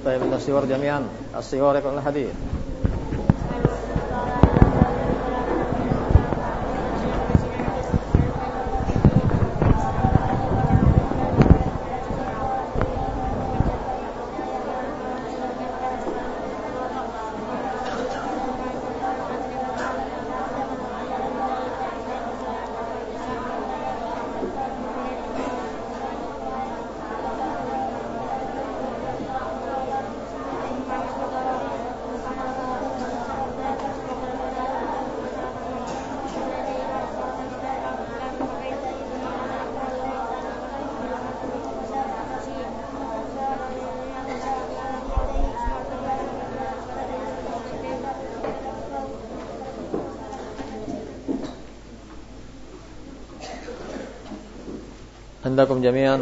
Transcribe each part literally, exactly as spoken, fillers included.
طيب من الصور جميعا الصور يكون الحديث. عندكم جميعا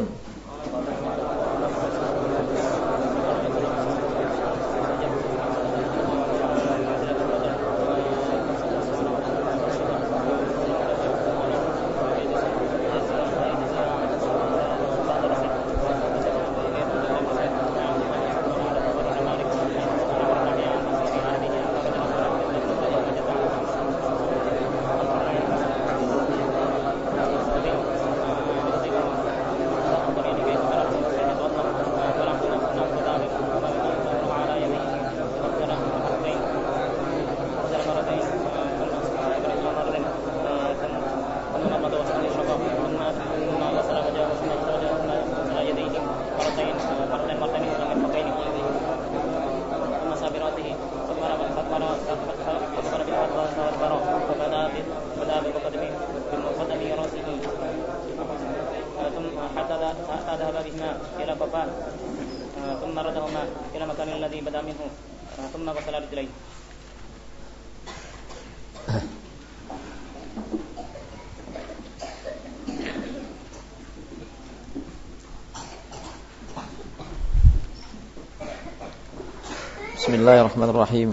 Bismillahirrahmanirrahim.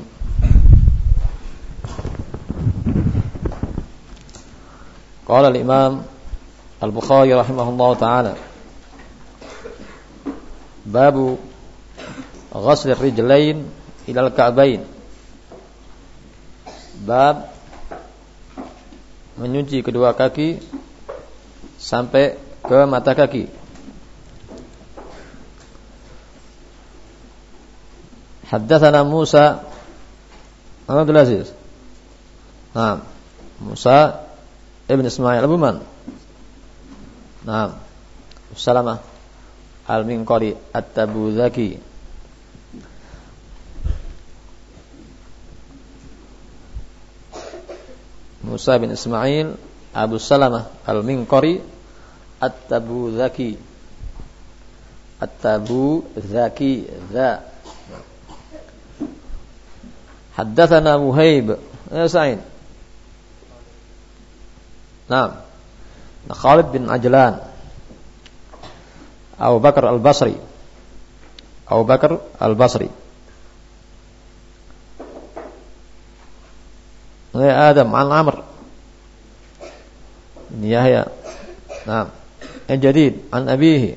Qala al-Imam Al-Bukhari rahimahullahu ta'ala Babu ghasl ar-rijlain ila al-ka'bain. Bab menyuci kedua kaki sampai ke mata kaki. Haddatsana Musa Abdul Aziz. Naam. Musa ibn Ismail Abu Man. Naam. Salamah Al-Minqari At-Tabuzaki. Musa bin Ismail Abu Salamah Al-Minqari At-Tabuzaki. At-Tabuzaki za. Haddatsana Muhaib ya Sa'id. Naam. Khalid bin Ajlan. Abu Bakar Al-Basri. Abu Bakar Al-Basri. Ya Adam an Amr. Yahya. Naam. Al-Jadid an abihi.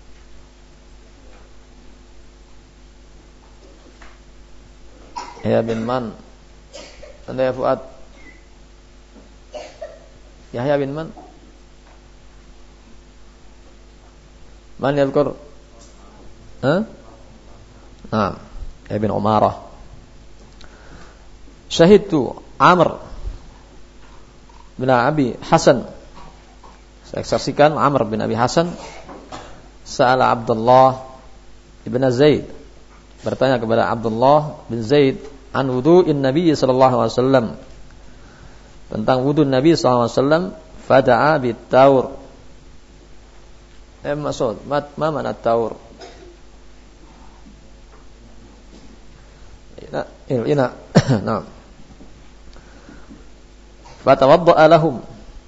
Yahya bin Man. Anda ya Fuad. Yahya bin Man. Man yadhkur? Ha? Naam. Yahya bin Umarah. Syahidtu Amr bin Abi Hasan. Saya saksikan Amr bin Abi Hasan sa'ala Abdullah ibn Zaid, bertanya kepada Abdullah bin Zaid an wudu'in Nabi sallallahu alaihi wasallam, tentang wudu Nabi sallallahu alaihi wasallam. Fada'a bit-taur. Eh maksud, mat ma mana taur? Ina, ina. Naam. Fatawadda'a lahum.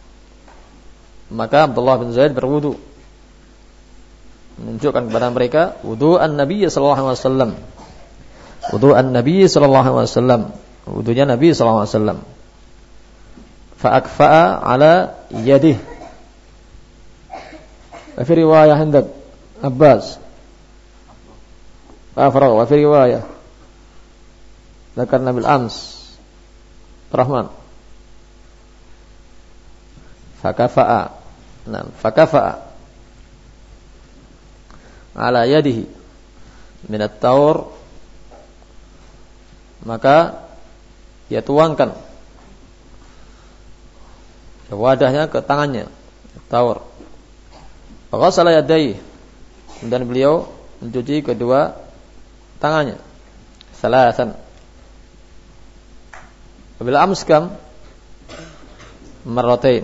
Maka Abdullah bin Zaid berwudu, menunjukkan kepada mereka wudu'an Nabi sallallahu alaihi wasallam. Wudu'an Nabi sallallahu alaihi wasallam. Wudunya Nabi sallallahu alaihi wasallam. Fa'akfa'a ala yadih. Fi riwayah hendak Abbas. Afraq wa fi riwayah Zakarna bil ams Rahman Fakafa'a Nah, fakafa'a ala yadihi minat taur, maka dia tuangkan wadahnya ke tangannya taur. Faghasala yadayhi, dan beliau mencuci kedua tangannya salasan. Bila amskam marratain,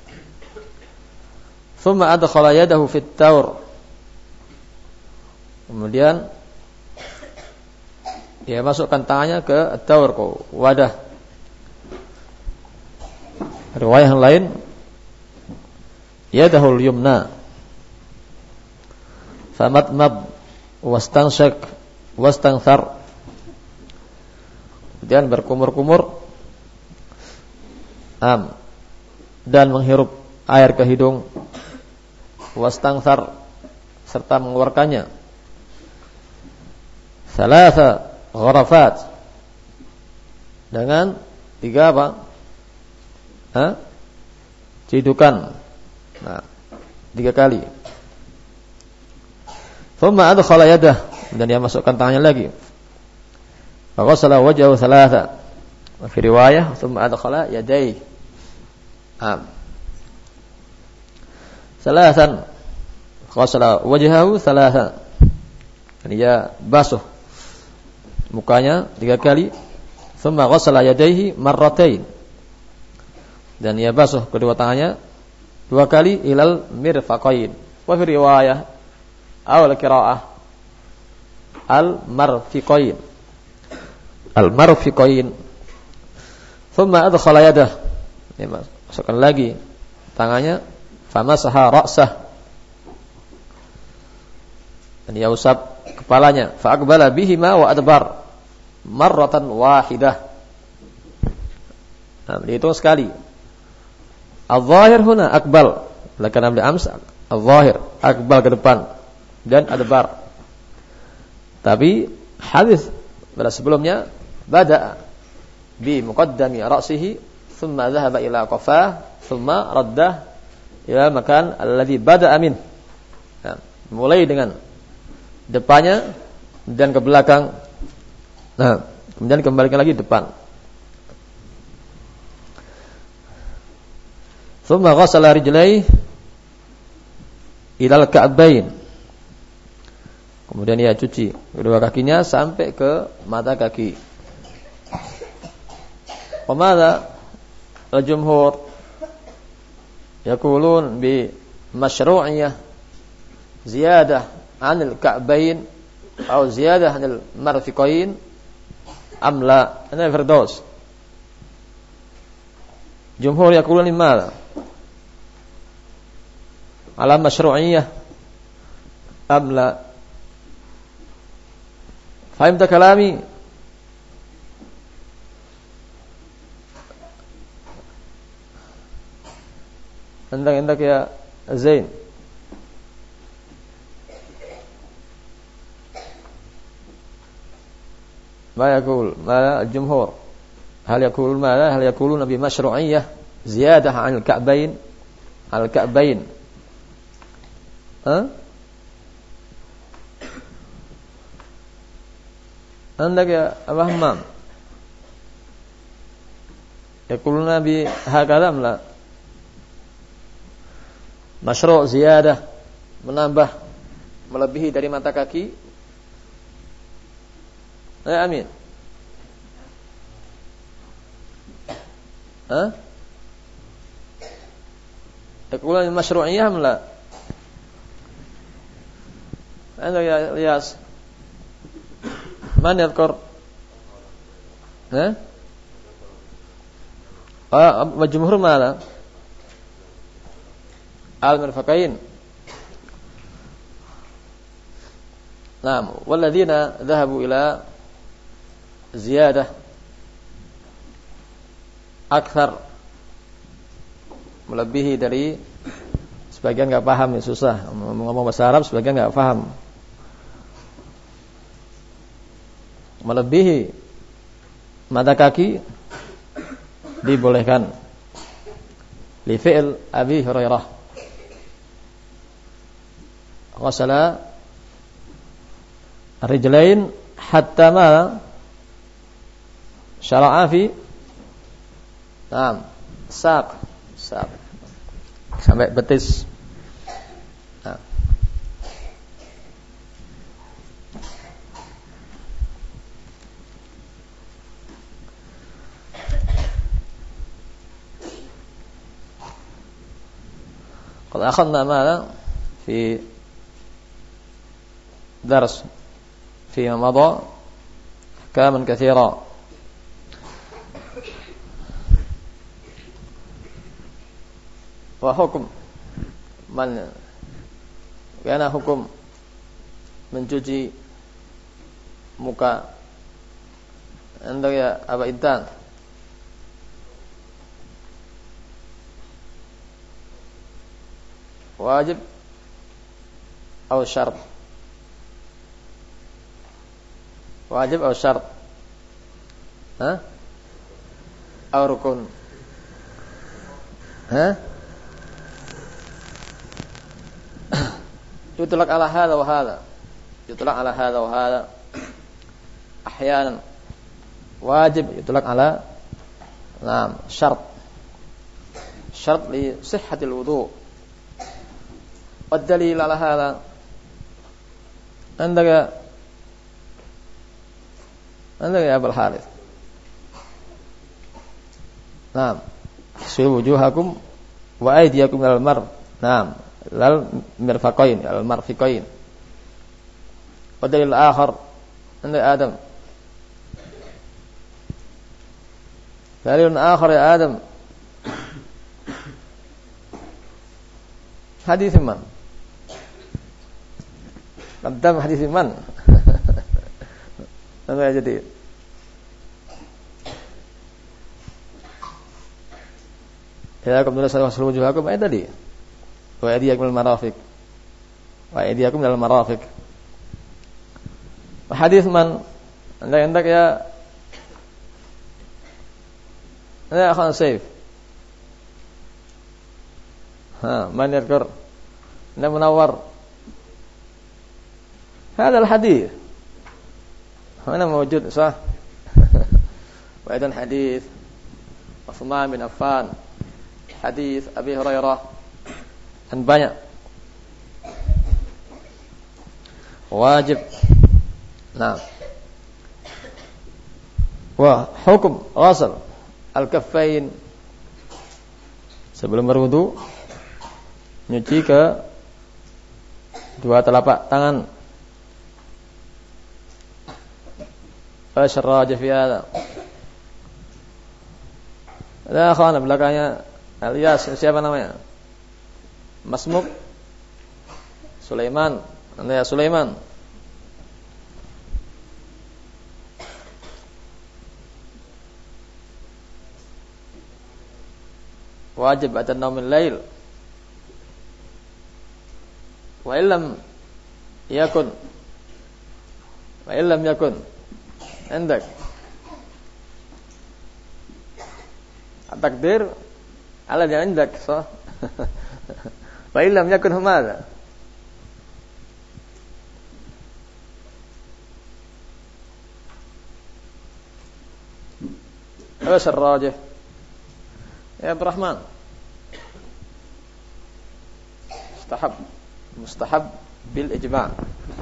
thumma adkhala yadahu fit taur, kemudian dia masukkan tangannya ke taur, ke wadah. Riwayat yang lain yadahul yumna famatmad wastansyak wastanthar, kemudian berkumur-kumur am dan menghirup air ke hidung, wastanthar serta mengeluarkannya, salasa gharafat dengan tiga apa? Hah? Cidukan. Nah, tiga kali. Thumma adkhala yadah, dan dia masukkan tangannya lagi. Fa ghasala wajhahu thalatha. Wa fi riwayah thumma adkhala yadayhi. Am. Thalathan. Ghasala wajhahu thalatha. Dan dia basuh mukanya tiga kali. Thumma ghasala yadayhi marratain. Dan dia basuh kedua tangannya dua kali ilal mirfaqain. Wa fi riwayah awal qiraah al marfiqain. Al marfiqain. Thumma adkhala yadah. Dia masukkan lagi tangannya, famasaha ra'sah. Dan dia usap kepalanya, fa aqbala bihima wa adbar marratan wahidah. Nah, dihitung sekali. Al-zahir huna akbal, lakan ambil ams al-zahir akbal ke depan dan adbar. Tapi hadis pada sebelumnya bada bi muqaddami ra'sihi thumma dhahaba ila qafah thumma raddah ila makan alladhi bada'a min. Nah, mulai dengan depannya dan ke belakang. Nah, kemudian kembalikan lagi depan. Thumma ghasala rijlaihi ilal ka'bain. Kemudian dia cuci kedua kakinya sampai ke mata kaki. Pemadha al-jumhur yaqulun bi masyru'iyah ziyadah 'anil ka'bain atau ziyadah 'anil marfiqain amla. Ana firdaus. Jumhur yaqulun limadha ala masyru'iyah amla. Fahimta kalami? Anda anda ya Zain. Ma yaqul ma al-jumhur hal yaqulun ma hal yaqulun bi masyru'iyah ziyadah 'anil ka'bain al-ka'bain. Ha? Anda ya Abu Hammam yaquluna bi hakadha la masyru' ziyadah, menambah melebihi dari mata kaki. Ya amin. Ha? Yaquluna bi masyru'iyah la. Anda ya Ilyas, mana yadhkur? Ha? Ah, majumhur mana? Al-mirfaqain. Naam, walladzina dhahabu ila ziyadah akthar, melebihi dari, sebagian enggak paham, ya susah ngomong bahasa Arab, sebagian enggak paham. melebihi mata kaki dibolehkan. Li fi'l Abi Hurairah ghasala rijlain hatta ma syara'a fi Naam, saq, saq. Sampai betis. Nah. قد أخذنا ماذا في درس فيما مضى أحكاما كثيرة. وحكم من كان hukum mencuci muka anda ya Aba Intan? Wajib atau syarat? Wajib atau syarat? Hah? Atau rukun? Hah? Yutlaq ala hadha wa hadha. Yutlaq ala hadha wa hadha. Ahyanan wajib, yutlaq ala naam syarat. Syarat li sihhatil wudu'. والدليل على هذا عندك عندك يا أبا الحارث. نعم اغسلوا وجوهكم وأيديكم إلى المر نعم إلى المرفقين إلى المرفقين. والدليل الآخر عندك آدم. دليل آخر يا آدم حديث من؟ قدام حديث من؟ Apa ya jadi? Ya, kamu tulis seluruh wujuhakum ayat tadi. Wa aydiyakum minal marafiq. Wa aydiyakum minal marafiq. Hadis man? Anda hendak ya? Ya, akhwan Saif. Ha, man yadhkur? Anda munawwar. هذا الحديث هنا موجود صح. وأيضا حديث عثمان بن عفان, حديث أبي هريرة, dan banyak. Wajib. Nah. Wah, hukum ghasl al-kaffain sebelum berwudu, nyuci ke dua telapak tangan. Asyarraj fi hada. Ada akhwan belakangnya alias siapa namanya? Masmuk Sulaiman. Anda ya Sulaiman. Wajib ada naumil lail. Wa illam yakun. Wa illam yakun. عندك التقدير على اللي عندك صح. وإن لم يكن ماذا؟ ايش الراجح يا عبد الرحمن؟ مستحب مستحب بالإجماع.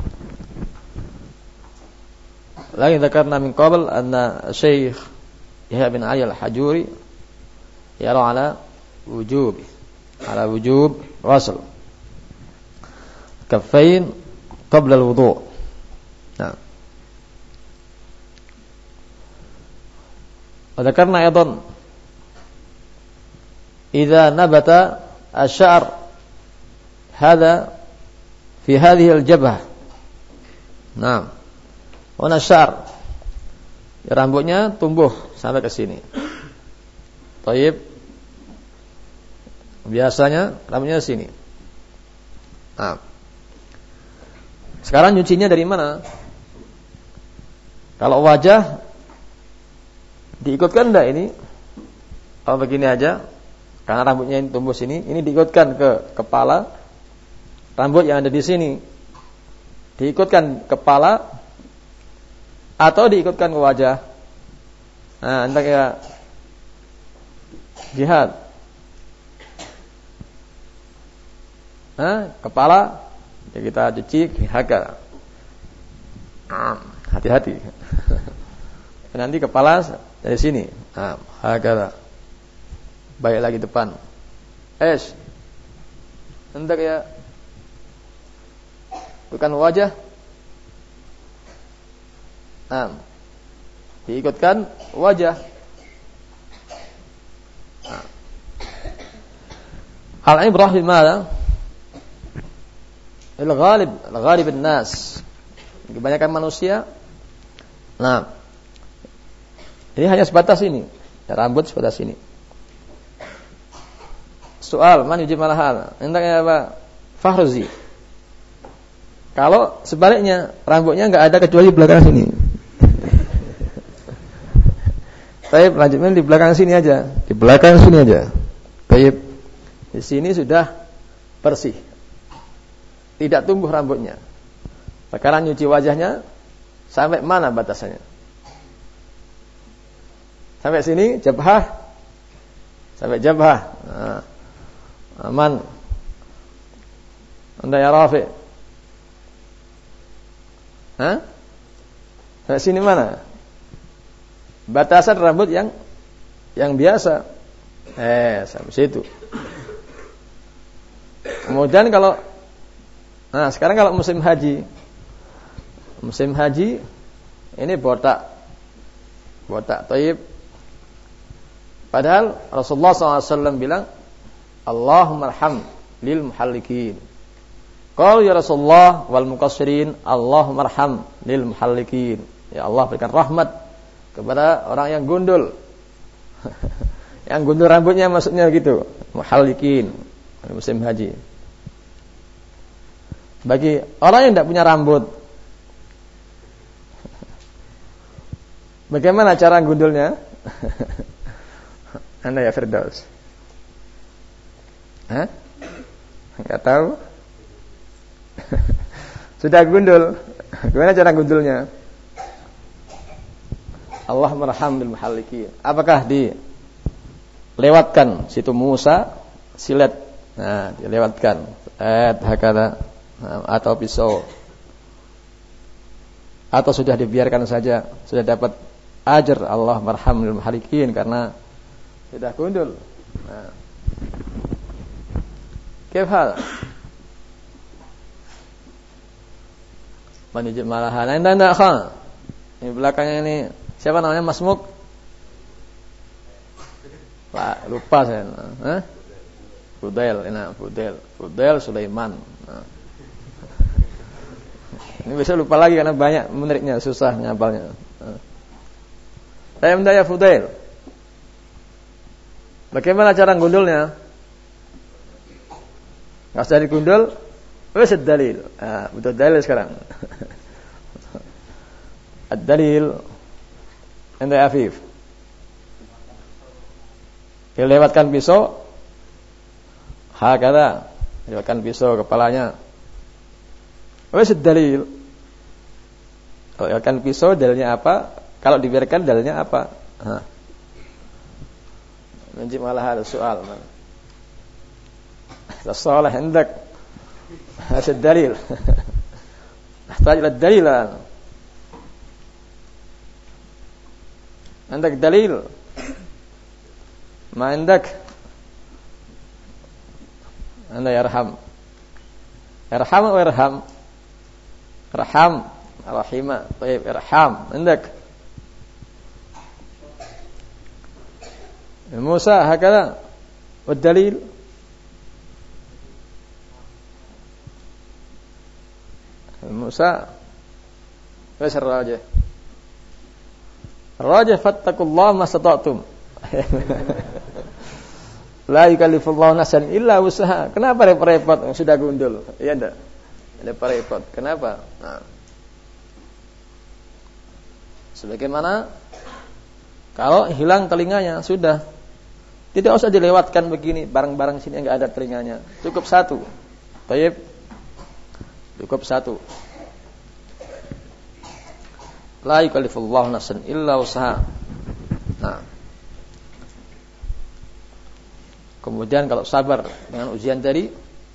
لكن ذكرنا من قبل أن الشيخ يحيى بن علي الحجوري يرى على وجوب على وجوب غسل كفين قبل الوضوء. نعم. وذكرنا أيضا إذا نبت الشعر هذا في هذه الجبهة. نعم. Wana syar, rambutnya tumbuh sampai ke sini. Taib. Biasanya rambutnya sini. Nah. Sekarang nyucinya dari mana? Kalau wajah diikutkan enggak ini? Kalau begini aja, karena rambutnya ini tumbuh sini, ini diikutkan ke kepala. Rambut yang ada di sini diikutkan kepala atau diikutkan ke wajah. Nah, entah ya jihad. Nah, kepala ya kita cuci haga. Hati-hati. Nanti kepala dari sini. Nah, haga. Baik lagi depan. Es. Hendak ya. Bukan wajah. Nah, diikutkan wajah. Nah. Al-ibrah bil mala? Al-ghalib, al-ghalib an-nas. Kebanyakan manusia. Nah, ini hanya sebatas ini. Rambut sebatas ini. Soal, man yujib malahal. Hendaknya apa? Fahruzi. Kalau sebaliknya, rambutnya enggak ada kecuali di belakang sini. Baik, lanjutnya di belakang sini aja. Di belakang sini aja. Baik. Di sini sudah bersih. Tidak tumbuh rambutnya. Sekarang nyuci wajahnya sampai mana batasannya? Sampai sini jabhah. Sampai jabhah. Nah, aman. Anda ya Rafi. Hah? Sampai sini mana? Batasan rambut yang yang biasa. Eh, sampai situ. Kemudian kalau Nah, sekarang kalau musim haji, musim haji ini botak, botak, taib. Padahal Rasulullah shallallahu alaihi wasallam bilang, Allahumma arham lil muhallikin. Qala ya Rasulullah wal muqassirin, Allahumma arham lil muhallikin. Ya Allah berikan rahmat kepada orang yang gundul. Yang gundul rambutnya maksudnya gitu, muhallikin, musim haji. Bagi orang yang tidak punya rambut, bagaimana cara gundulnya? Anda ya Firdaus? Hah? Enggak tahu? Sudah gundul. Gimana cara gundulnya? Allah merham bil muhallikin. Apakah dilewatkan situ Musa, silet? Nah, dilewatkan. Eh, hakala. Atau pisau, atau sudah dibiarkan saja, sudah dapat ajar Allah marhamul muhalikin karena sudah gundul. Nah, kefal manijib malahan. Anda tidak kan? Ini belakangnya ini siapa namanya? Masmuk? Pak, lupa saya. Hah? Fudail, enak Fudail, Fudail Sulaiman. Nah. Ini bisa lupa lagi karena banyak menariknya, susah ngapalnya. Saya mendaya Fudail. Bagaimana cara gundulnya? Enggak usah digundul, wis dalil. Ah, butuh dalil sekarang. Ad-dalil anda Afif. Dilewatkan pisau. Hakala, dilewatkan pisau kepalanya. Wis dalil. Kalau dilewatkan pisau dalilnya apa? Kalau dibiarkan dalilnya apa? Hah. Menjib malah ada soal. Salah hendak. Hasa dalil. Nahtaj ila dalil. Hendak dalil. Ma hendak. Anda yarham. Yarham atau yarham? Yarham. Rahimah. Baik, irham. Hendak. Musa hakala. Wad-dalil. Musa. Wis ar-rajih. Ar-rajih fattaqullaha mastata'tum. La yukallifullahu nafsan illa wus'aha. Kenapa repot-repot sudah gundul? Iya enggak? Repot-repot. Kenapa? Nah. Sebagaimana kalau hilang telinganya sudah, tidak usah dilewatkan begini, barang-barang sini enggak ada telinganya, cukup satu. Baik, cukup satu. La yukallifullahu nafsan illa wus'aha. Nah. Kemudian kalau sabar dengan ujian tadi,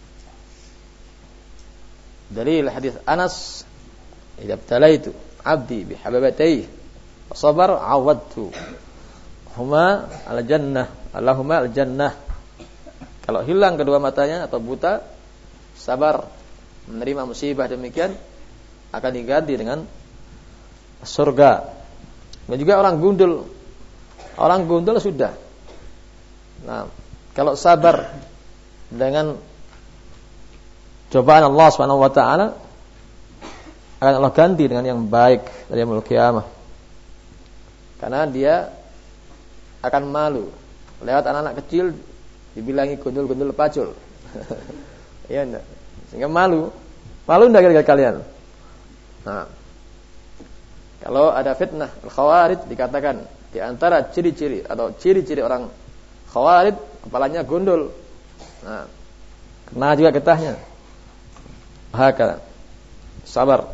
dalil hadis Anas, idza btalaitu 'abdi bihababatayhi fa sabar 'awadtu huma al-jannah, Allahumma al-jannah. Kalau hilang kedua matanya atau buta, sabar menerima musibah demikian, akan diganti dengan surga. Dan juga orang gundul, orang gundul sudah. Nah, kalau sabar dengan cobaan Allah Subhanahu wa taala, akan Allah ganti dengan yang baik dari yaumul qiyamah. Karena dia akan malu lewat anak-anak kecil dibilangi gundul-gundul pacul. Iya enggak? Sehingga malu. Malu enggak kira-kira kalian? Nah, kalau ada fitnah al-khawarij, dikatakan di antara ciri-ciri atau ciri-ciri orang khawarij, kepalanya gundul. Nah, kena juga getahnya. Hakala. Sabar.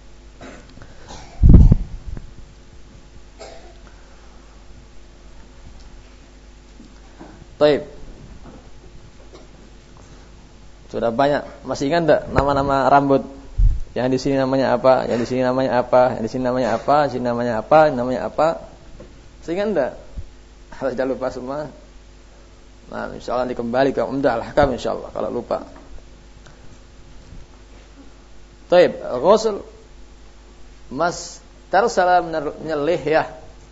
Baik. Sudah banyak. Masih ingat enggak nama-nama rambut? Yang di sini namanya apa? Yang di sini namanya apa? Yang di sini namanya apa? Di sini namanya apa? Namanya apa? Masih ingat enggak? Kalau sudah lupa semua, nah, insyaallah dikembali ke Umdah al-Ahkam insyaallah kalau lupa. Baik, ghusl mas tarsala min al-lihyah.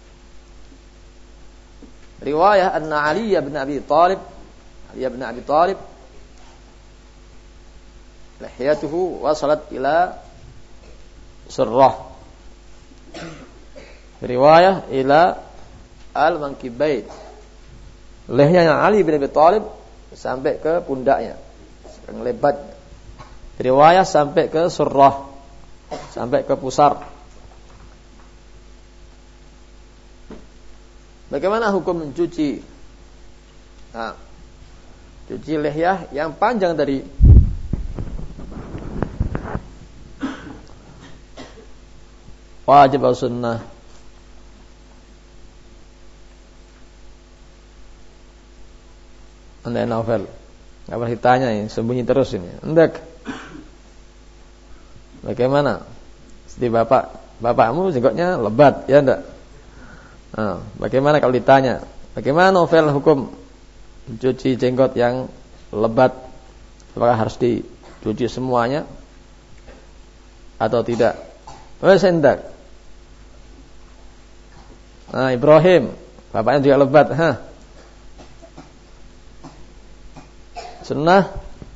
Riwayah anna Ali bin Abi Thalib, Ali bin Abi Thalib lihiyatuhu wasalat ila surrah. Riwayah ila al-mankibain. Lehyanya Ali bin Abi Thalib sampai ke pundaknya, lebat. Riwayah sampai ke surrah, sampai ke pusar. Bagaimana hukum mencuci? Nah, cuci lehyah yang panjang tadi. Wajib atau sunnah? Anda novel, nggak pernah ditanya ini, sembunyi terus ini. Enggak. Bagaimana? Seperti bapak, bapakmu jenggotnya lebat, ya enggak? Nah, bagaimana kalau ditanya? Bagaimana novel hukum mencuci jenggot yang lebat? Apakah harus dicuci semuanya atau tidak? Oh, sendak. Nah, Ibrahim, bapaknya juga lebat, ha? Sunnah.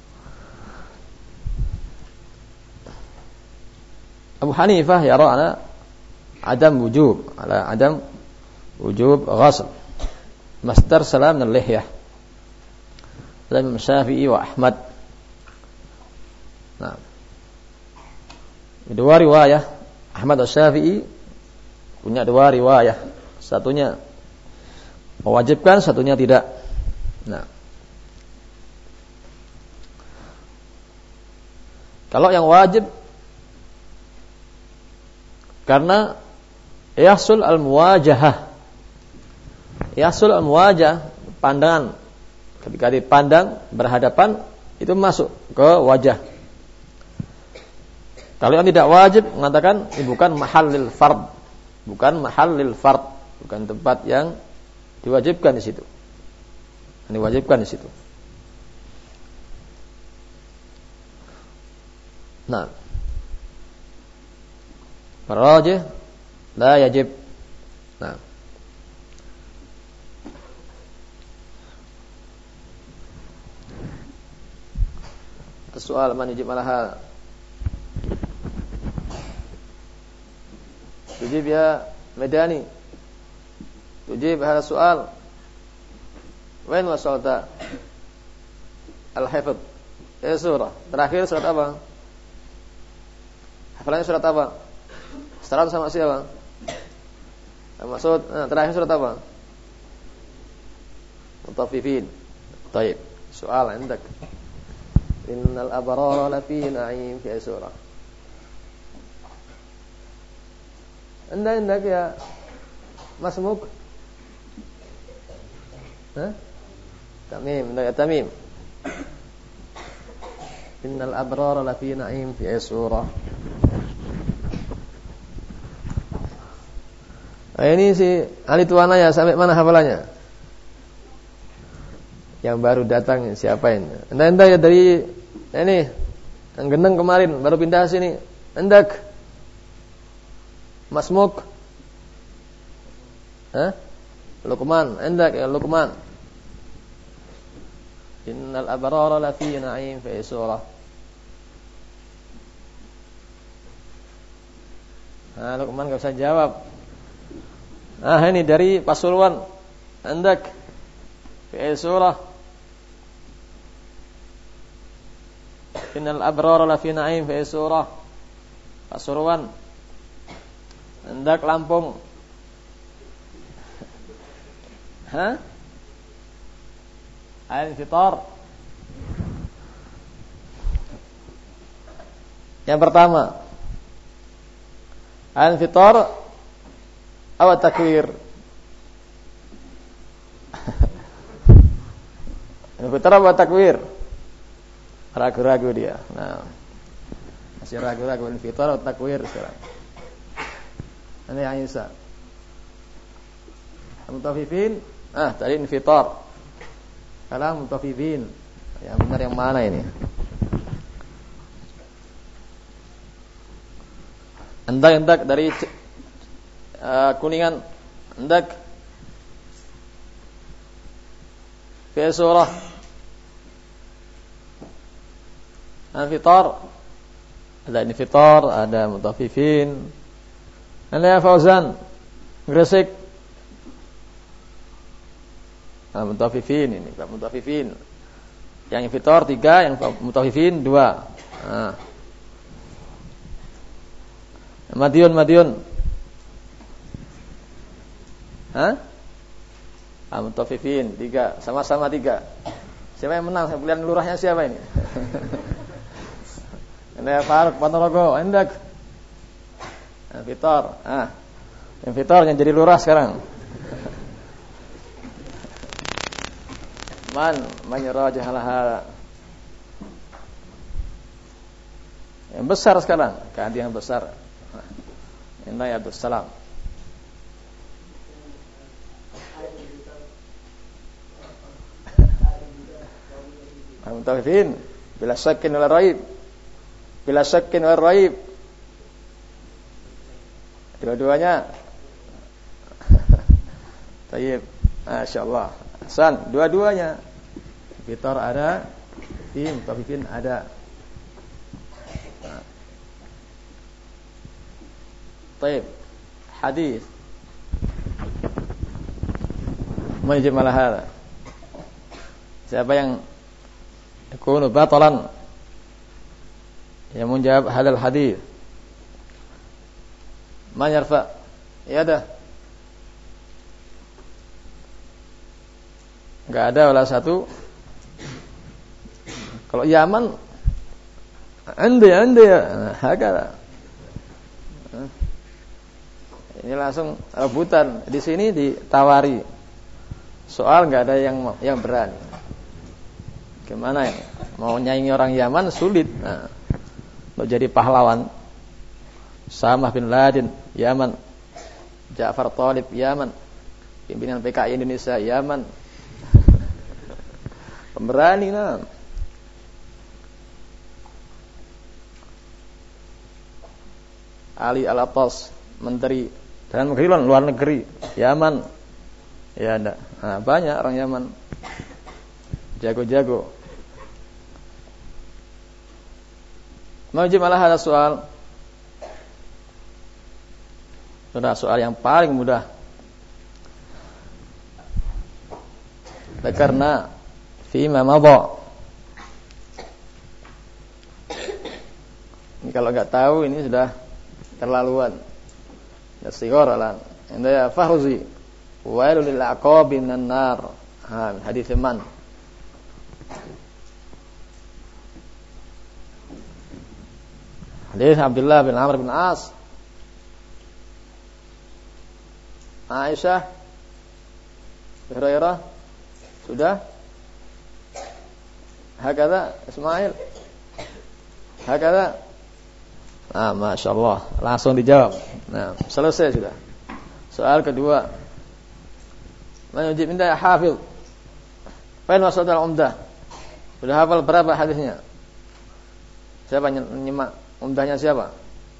Abu Hanifah yara ala adam wujub, ala adam wujub ghusl masdar salam min al-lihyah. Imam Syafi'i wa Ahmad. Nah, dua riwayah. Ahmad dan Syafi'i punya dua riwayah. Satunya mewajibkan, satunya tidak. Nah, kalau yang wajib karena yahsul al-muwajahah. Yahsul al-muwajah, pandangan. Ketika dipandang berhadapan itu masuk ke wajah. Kalau yang tidak wajib mengatakan ini bukan mahallil fard, bukan mahallil fard, bukan tempat yang diwajibkan di situ. Yang diwajibkan di situ. Nah, rajih la yajib. Nah, soal man yajib alaha. Tujib ya Medani. Tujib hada soal. Wain wasalta al-hifdz. Ya surah. Terakhir surat apa? Hafalannya surat apa? Setelah sama siapa? Maksud nah, terakhir surat apa? Mutaffifin. Baik. Soal عندك. Innal abrara lafi na'im fi surah. Anda hendak ya Masmuk? Hah? Tamim, hendak ya Tamim. Innal abrara lafi na'im fi surah. Nah, ini si Ali Tuwana ya sampai mana hafalannya? Yang baru datang siapa ini? Anda ya dari ini yang gendeng kemarin baru pindah sini. Hendak Masmuk? Hah? Luqman, hendak ya Luqman. Innal abrara lafi na'im fi surah. Nah, Luqman enggak usah jawab. Ah, ini dari Pasuruan. Hendak fi surah. Innal abrara lafi na'im fi surah. Pasuruan. Hendak Lampung. Hah? Al-Fitar. Yang pertama, Al-Fitar atau takwir? Al-Fitar atau takwir? Ragu-ragu dia. Nah, masih ragu-ragu Al-Fitar atau takwir sekarang. Ini Aisyah. Mutaffifin. Ah, tadi Al-Fitar. Kalau mutaffifin, yang benar yang mana ini? Hendak-hendak dari uh, Kuningan. Hendak fi surah Al-Fitar. Ada Al-Fitar, ada mutaffifin. Ada Fauzan Gresik. Nah, mutaffifin ini, Pak mutaffifin. Yang fitor tiga, yang mutaffifin dua. Nah. Madiun, Madiun. Hah? Ah, mutaffifin tiga, sama-sama tiga. Siapa yang menang? Pilihan lurahnya siapa ini? Ini Faruk Ponorogo, hendak. Nah, fitor. Ah. Yang fitor yang jadi lurah sekarang. Man, man yarajah laha. Yang besar sekarang, keadilan yang besar. Inna ya Abdul Salam. Al-Mutaffifin bila syakkin wal raib. Bila syakkin wal raib. Dua-duanya. Tayyib. Masyaallah. Hasan, dua-duanya. Fitar ada, fi mutaffifin ada. Nah. Baik. Hadis. Majma' ala hada. Siapa yang yakunu batalan yang menjawab hadal hadis? Man yarfa? Ya dah. Enggak ada wala satu. Kalau Yaman ande ande ya, hakala. Ini langsung rebutan. Di sini ditawari. Soal enggak ada yang yang berani. Gimana ya? Mau nyaingi orang Yaman sulit. Nah, mau jadi pahlawan. Samah bin Laden Yaman. Ja'far Thalib Yaman. Pimpinan P K I Indonesia Yaman. Pemberani nah. Ali Al-Attas, menteri dalam negeri luar negeri Yaman. Ya ada. Nah, banyak orang Yaman. Jago-jago. Mau malah ada soal. Sudah soal yang paling mudah. Karena fima madha. Ini kalau enggak tahu ini sudah terlaluan. Ya sigor lah. Anda ya Fahruzi. Wailul lil aqabi minan nar. Ha, min hadits man? Hadits Abdullah bin Amr bin As. Aisyah. Hurairah. Sudah? Hakadha Ismail. Hakadha. Ah, Masya Allah. Langsung dijawab. Nah, selesai sudah. Soal kedua. Man yujib minta ya hafidh. Fain wasat al-umdah. Sudah hafal berapa hadisnya? Siapa nyimak umdahnya siapa?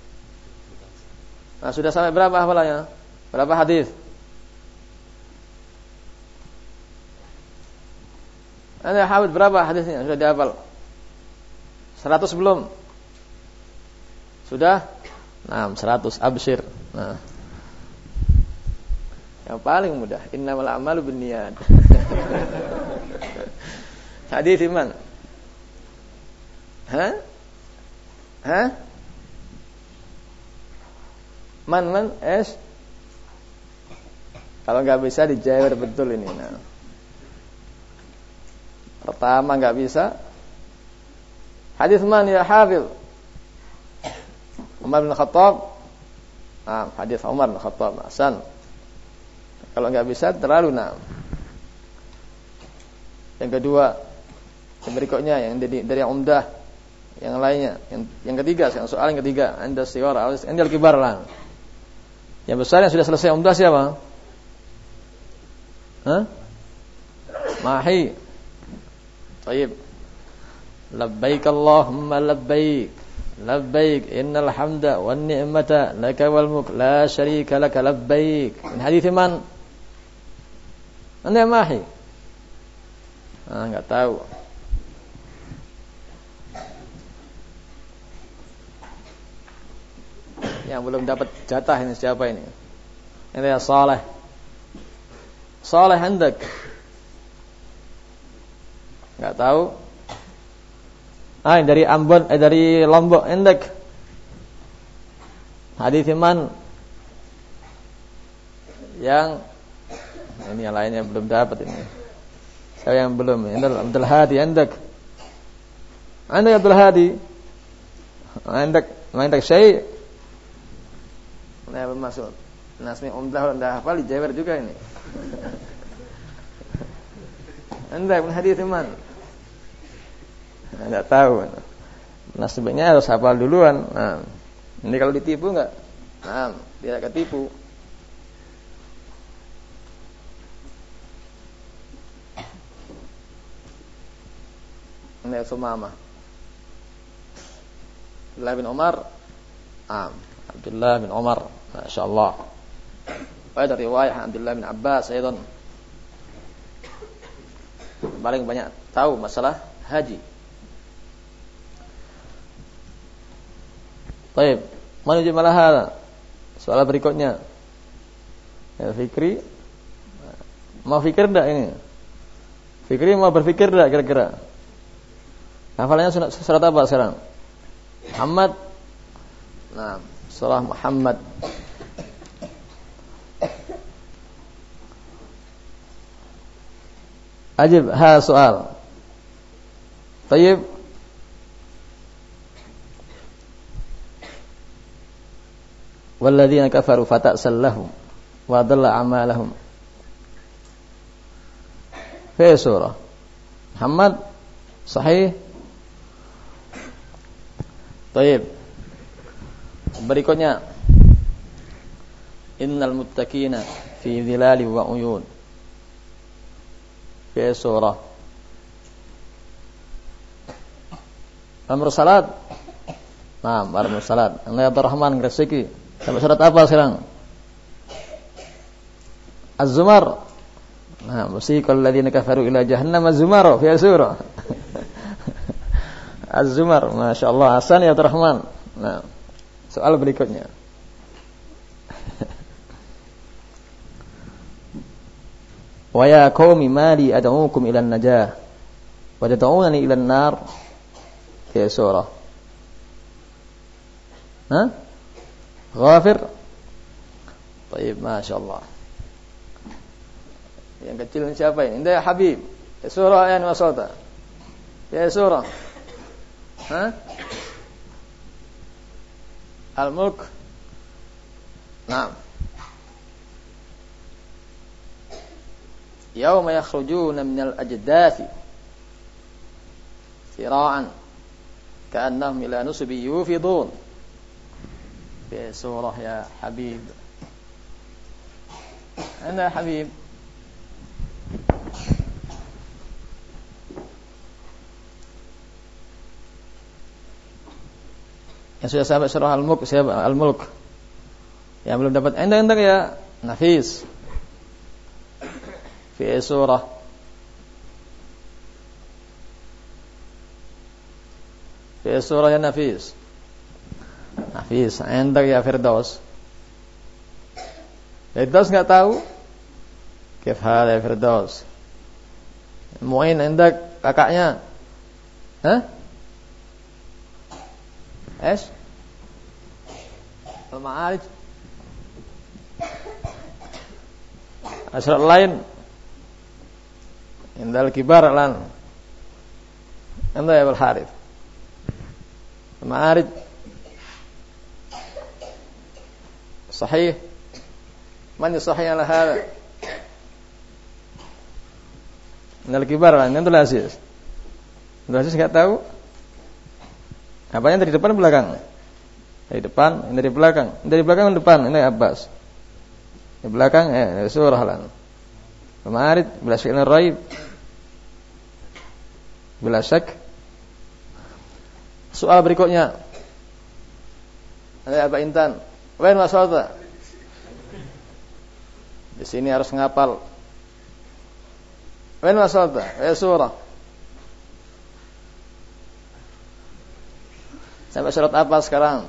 Nah, sudah sampai berapa hafalannya? Berapa hadis? Anda hafidh berapa hadisnya? Sudah dihafal? Seratus belum? Sudah? Nah, seratus absyir. Nah, yang paling mudah, innamal a'malu binniyat. Hadis iman. Hah? Hah? Man man es. Kalau enggak bisa dijawab betul ini. Nah. Pertama enggak bisa. Hadis man ya hafil. Umar bin Khattab. Ah, hadis Umar bin Khattab. Hasan. Kalau enggak bisa terlalu nah. Yang kedua, yang berikutnya yang dari dari yang umdah, yang lainnya, yang yang ketiga, yang soal yang ketiga, anda siwar, anda al-kibar lah. Yang besar yang sudah selesai umdah siapa? Hah? Mahi. Baik. Labbaik Allahumma labbaik. Labbaik innal hamda wan ni'mata laka wal mulk la syarika laka labbaik. Min hadits man? Anda mahi. Ah, enggak tahu. Yang belum dapat jatah ini siapa ini? Ini ya Saleh. Saleh hendak. Enggak tahu. Ah, dari Ambon, eh dari Lombok hendak. Hadis iman yang ini yang lainnya belum dapat ini. Saya yang belum. Ini Abdul Hadi hendak. Anda Abdul Hadi. Hendak, hendak syai'. Nah, belum masuk. Nasmi umdah dah hafal dijawab juga ini. Anda pun hadis iman. Enggak tahu. Nasibnya harus hafal duluan. Nah, ini kalau ditipu enggak? Nah, tidak ketipu. Ini Sumamah. Abdullah bin Umar. Ah, Abdullah bin Umar. Masya Allah. Ada riwayat Abdullah bin Abbas aydan. Paling banyak tahu masalah haji. Baik, menuju malah soal berikutnya. Ya, Fikri. Mau fikir enggak ini? Fikri mau berfikir enggak kira-kira? Hafalannya surat apa sekarang? Muhammad. Nah, surah Muhammad. Ajib ha soal. Tayyib. Walladzina kafaru fata'sal lahum wa dhalla a'malahum. Fi surah Muhammad sahih. Tayyib. Berikutnya innal muttaqina fi dhilali wa uyun. Fi surah Al-Mursalat. Nah, Al-Mursalat. Allah Abdurrahman Gresiki. Sampai surat apa sekarang? Az-Zumar. Nah, musiqal ladzina kafaru ila jahannam az-zumar fi surah Az-Zumar. Masyaallah, Hasan ya Abdurrahman. Nah, soal berikutnya. Wa ya qaumi mali ad'ukum ila an-najah wa tad'unani ila an-nar fi surah. Hah? Ghafir. Baik, Masya Allah. Yang kecil ini siapa ini? Indah ya Habib. Ya surah yang wasata. Ya surah. Hah? Al-Mulk. Naam. Yawma yakhrujuna minal ajdathi sira'an ka'annahum ila nusbi yufidun. Ya surah ya Habib. Ana Habib. Yang sudah sampai surah Al-Mulk, siapa? Al-Mulk. Yang belum dapat endang-endang ya Nafis. Fi surah Fi surah ya Nafis. Nafis, endang ya Firdaus. Firdaus enggak tahu? Kif hal ya Firdaus? Muin endang kakaknya. Hah? Es? Al-Ma'arij. Asrat lain. Indal kibar lan. Anda ya Al-Harith. Al-Ma'arij. Sahih. Man sahih ala hada? Indal kibar lan. Itu Aziz. Aziz enggak tahu? Apanya dari depan belakang? Dari depan, ini dari belakang. Dari belakang ke depan, ini Abbas. Di belakang, eh, surah lan. Kemarin, bila syi'lan raib. Bila syak. Soal berikutnya. Ada Aba Intan. Wain waswata. Di sini harus ngapal. Wain waswata. Ya surah. Sampai surat apa sekarang?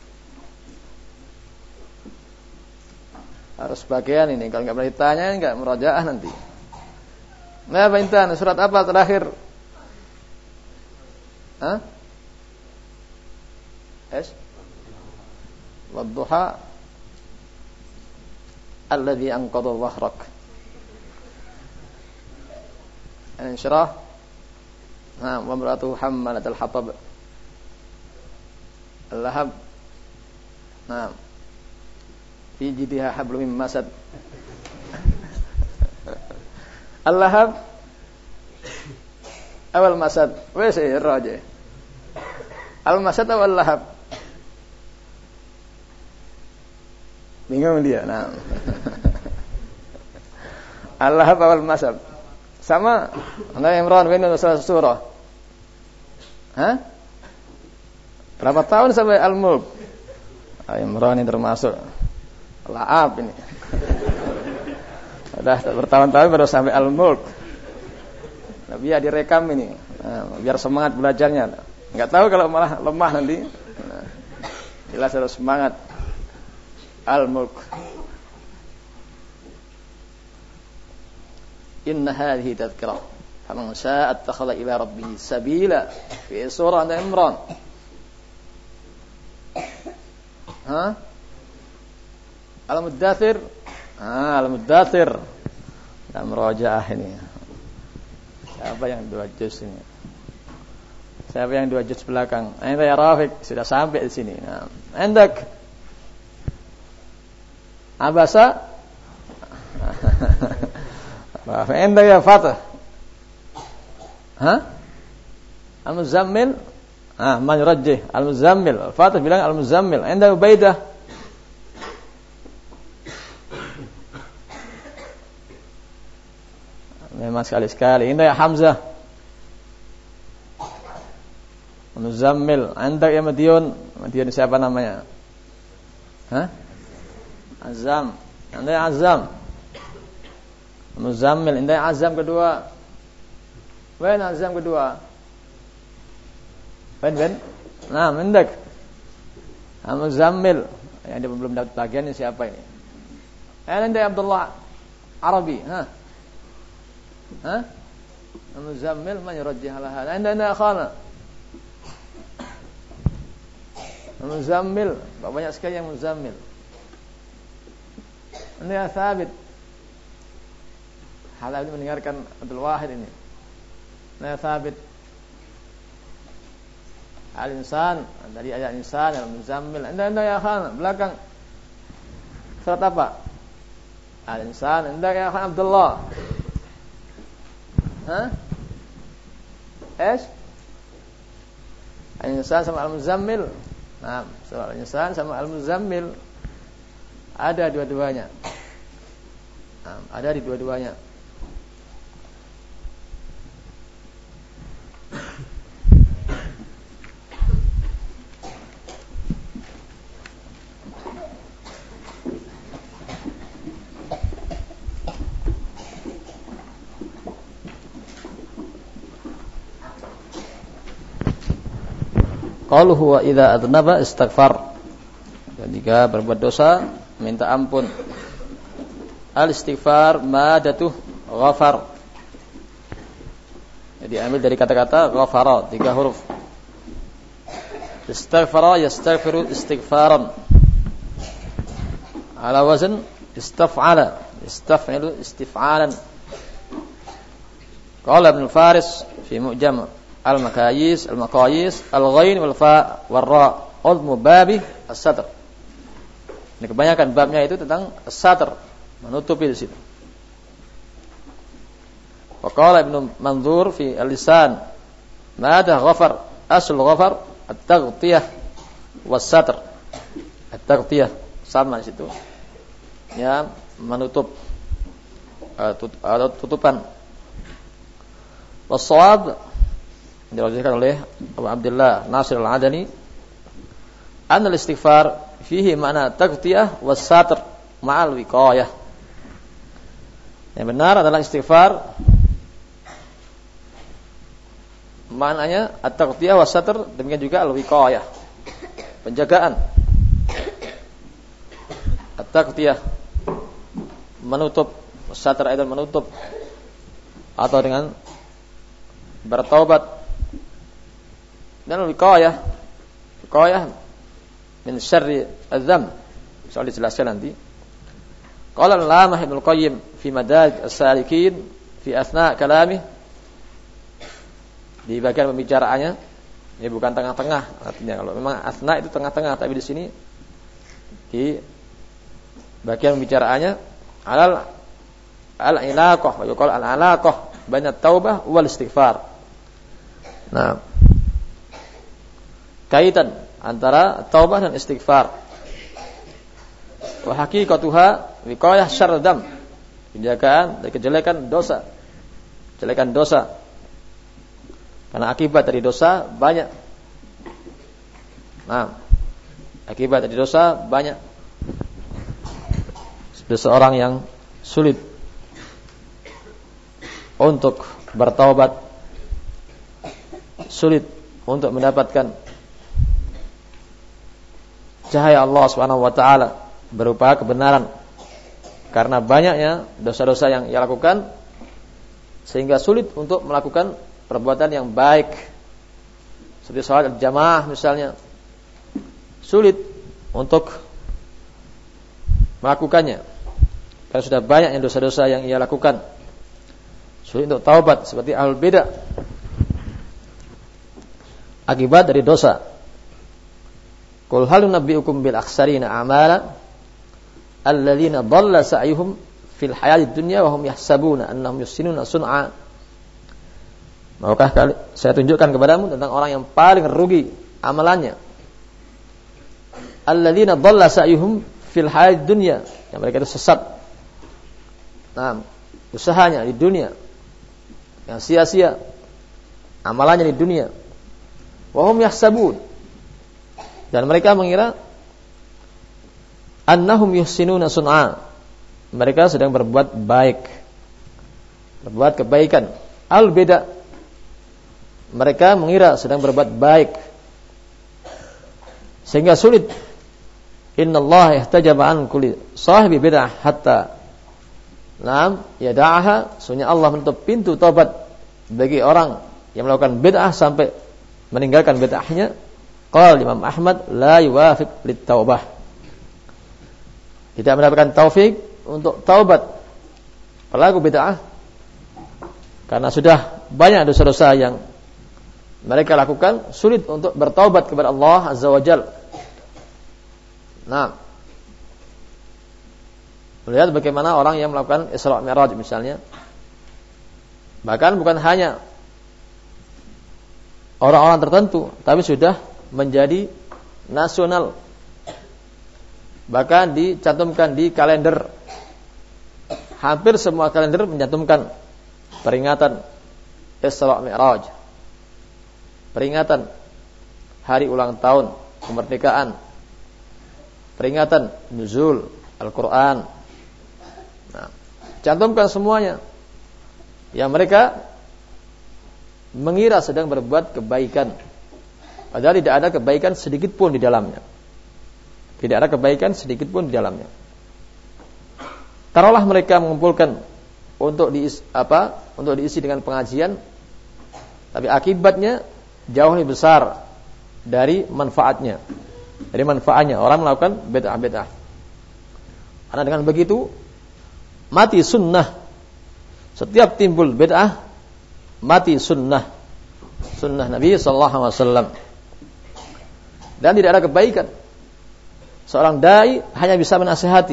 Harus bagian ini. Kalau enggak pernah ditanya, enggak murajaah nanti. Nah, Pak Intan, surat apa terakhir? Hah? Es? Wadduha alladhi anqadha dhahrak. Al-Insyirah. Nah, wa imra'atuhu hammalatal hatab. Al-Lahab. Nah. Fi jidha hablum min masad. Al-Lahab. Awal masad. Wes raja. Al-Masad awal Lahab. Bingung dia. Nah. Al-Lahab awal masad. Sama Anda Imran bin surah. Hah? Berapa tahun sampai Al-Mulk? Imran ini termasuk La'ab ini. Sudah bertahun-tahun baru sampai Al-Mulk. Nah, biar direkam ini. Nah, biar semangat belajarnya. Enggak tahu kalau malah lemah nanti. Nah, jelas harus semangat. Al-Mulk. Inna hadhihi tadhkirah. Faman syaa'a ittakhadha ila rabbih sabila. Fi surah Al-Imran. Ha? Al-Muddathir. Ah, Al-Muddathir. Dan merajaah ini. Siapa yang dua juz ini? Siapa yang dua juz belakang? Anda ya Rafiq sudah sampai di sini. Nah, Andak. Abasa. Rafiq Anda ya Fatah. Hah? Al-Muzammil. Ah, man yurajjih Al-Muzammil. Fatih bilang Al-Muzammil. Anda Ubaidah. Memang sekali-sekali. Anda ya Hamzah. Al-Muzammil. Anda ya Madiun. Madiun siapa namanya? Hah? Azam. Anda ya Azam. Al-Muzammil. Anda ya Azam kedua. Mana Azam kedua? Ben ben, nah mendak, Al-Muzammil, yang dia belum dapat bagiannya siapa ini? Anda Abdullah Arabi, ha, ha, Al-Muzammil man yurajjih ala hada. Anda anda akhana, Al-Muzammil, banyak sekali yang Muzammil. Ini ya Thabit. Halal ini mendengarkan Abdul Wahid ini. Ini ya Thabit. Al-insan, dari ayat insan, al-muzammil. Anda-anda ya khan, belakang. Surat apa? Al-insan, anda ya khan Abdullah. Hah? Es? Al-insan sama al-muzammil. Nah, surat al-insan sama al-muzammil. Ada dua-duanya. Nah, ada di dua-duanya. Qaluhu wa idza adnaba istighfar. Ketika berbuat dosa minta ampun. Al-istighfar madatuh ghafar. Jadi ambil dari kata-kata ghafara, tiga huruf. Istighfara yastaghfiru istighfaran. Ala wazn istaf'ala, istaf'ilu istif'alan. Qala Ibn Faris fi Mu'jam al-makayis, al-maqayis, al-ghain wal-fa wal-ra, udmu babi as-satr. Ini kebanyakan babnya itu tentang as-satr, menutupi di situ. Wa qala Ibnu Manzur fi al-lisan, mada ghafar, asl ghafar at-taghtiyah was-satr. At-taghtiyah sama di situ. Ya, menutup atau tutupan. Was-shawab diriwayatkan oleh Abu Abdullah Nasir Al-Adani, anna al-istighfar fihi ma'na taghtiyah was-satr ma'al wiqayah. Yang benar adalah istighfar maknanya at-taghtiyah was-satr, demikian juga al-wiqayah, penjagaan. At-taghtiyah menutup, was-satr itu menutup, atau dengan bertaubat. Dan wiqayah, wiqayah min syarri adz-dzam, soal dijelaskan nanti. Qala al-Allamah Ibnu Qayyim fi Madarij as-Salikin fi asna' kalamih, di bagian pembicaraannya, ini bukan tengah-tengah artinya. Kalau memang asna' itu tengah-tengah, tapi di sini di bagian pembicaraannya alal al-ilaqah, wa yuqal al-alaqah baina at-taubah wal istighfar. Nah, kaitan antara taubah dan istighfar. Wa haqiqatuha wiqayah syarr dam, penjagaan dari kejelekan dosa. Kejelekan dosa. Karena akibat dari dosa banyak. Nah, akibat dari dosa banyak. Seperti seorang yang sulit untuk bertaubat, sulit untuk mendapatkan cahaya Allah Subhanahu wa taala berupa kebenaran, karena banyaknya dosa-dosa yang ia lakukan, sehingga sulit untuk melakukan perbuatan yang baik, seperti salat jamaah misalnya, sulit untuk melakukannya karena sudah banyaknya dosa-dosa yang ia lakukan. Sulit untuk taubat, seperti ahlul bidah, akibat dari dosa. Qul hal nunabbi'ukum bil akhsarina a'mala alladzina dhalla sa'yuhum fil hayatid dunya wa hum yahsabuna annahum yuhsinuna sun'a. Maukah saya tunjukkan kepadamu tentang orang yang paling rugi amalannya? Alladzina dhalla sa'yuhum fil hayatid dunya, yang mereka itu sesat. Nah, usahanya di dunia yang sia-sia, amalannya di dunia. Wa hum yahsabun, dan mereka mengira annahum yuhsinuna sun'a, mereka sedang berbuat baik, berbuat kebaikan. Al beda, mereka mengira sedang berbuat baik, sehingga sulit. Innallaha ihtajaba an kulli sahibi bid'ah hatta lam yada'aha, sesungguhnya Allah menutup pintu taubat bagi orang yang melakukan bid'ah sampai meninggalkan bid'ahnya. Qala Imam Ahmad la yuwafiq lit taubah, tidak mendapatkan taufik untuk taubat pelaku bid'ah, karena sudah banyak dosa-dosa yang mereka lakukan, sulit untuk bertaubat kepada Allah Azza wa Jalla. Nah, melihat bagaimana orang yang melakukan Isra Mi'raj misalnya, bahkan bukan hanya orang-orang tertentu, tapi sudah menjadi nasional, bahkan dicantumkan di kalender. Hampir semua kalender mencantumkan peringatan Isra Mi'raj, peringatan hari ulang tahun kemerdekaan, peringatan nuzul Al-Quran. Nah, cantumkan semuanya. Yang mereka mengira sedang berbuat kebaikan, padahal tidak ada kebaikan sedikit pun di dalamnya. Tidak ada kebaikan sedikit pun di dalamnya. Taruhlah mereka mengumpulkan untuk diisi, apa? Untuk diisi dengan pengajian, tapi akibatnya jauh lebih besar dari manfaatnya. Dari manfaatnya orang melakukan bid'ah-bid'ah. Karena dengan begitu mati sunnah. Setiap timbul bid'ah, mati sunnah, sunnah Nabi sallallahu alaihi wasallam. Dan tidak ada kebaikan. Seorang dai hanya bisa menasihati,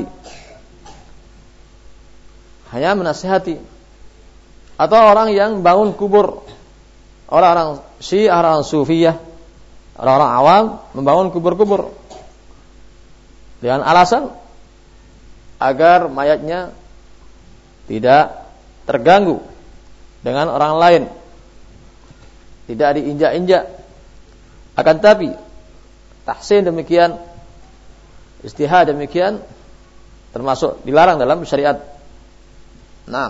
hanya menasihati. Atau orang yang bangun kubur, orang-orang Syiah, orang-orang Sufiyah, orang-orang awam membangun kubur-kubur dengan alasan agar mayatnya tidak terganggu dengan orang lain, tidak diinjak-injak. Akan tapi tahsin demikian, istihad demikian, termasuk dilarang dalam syariat. Nah,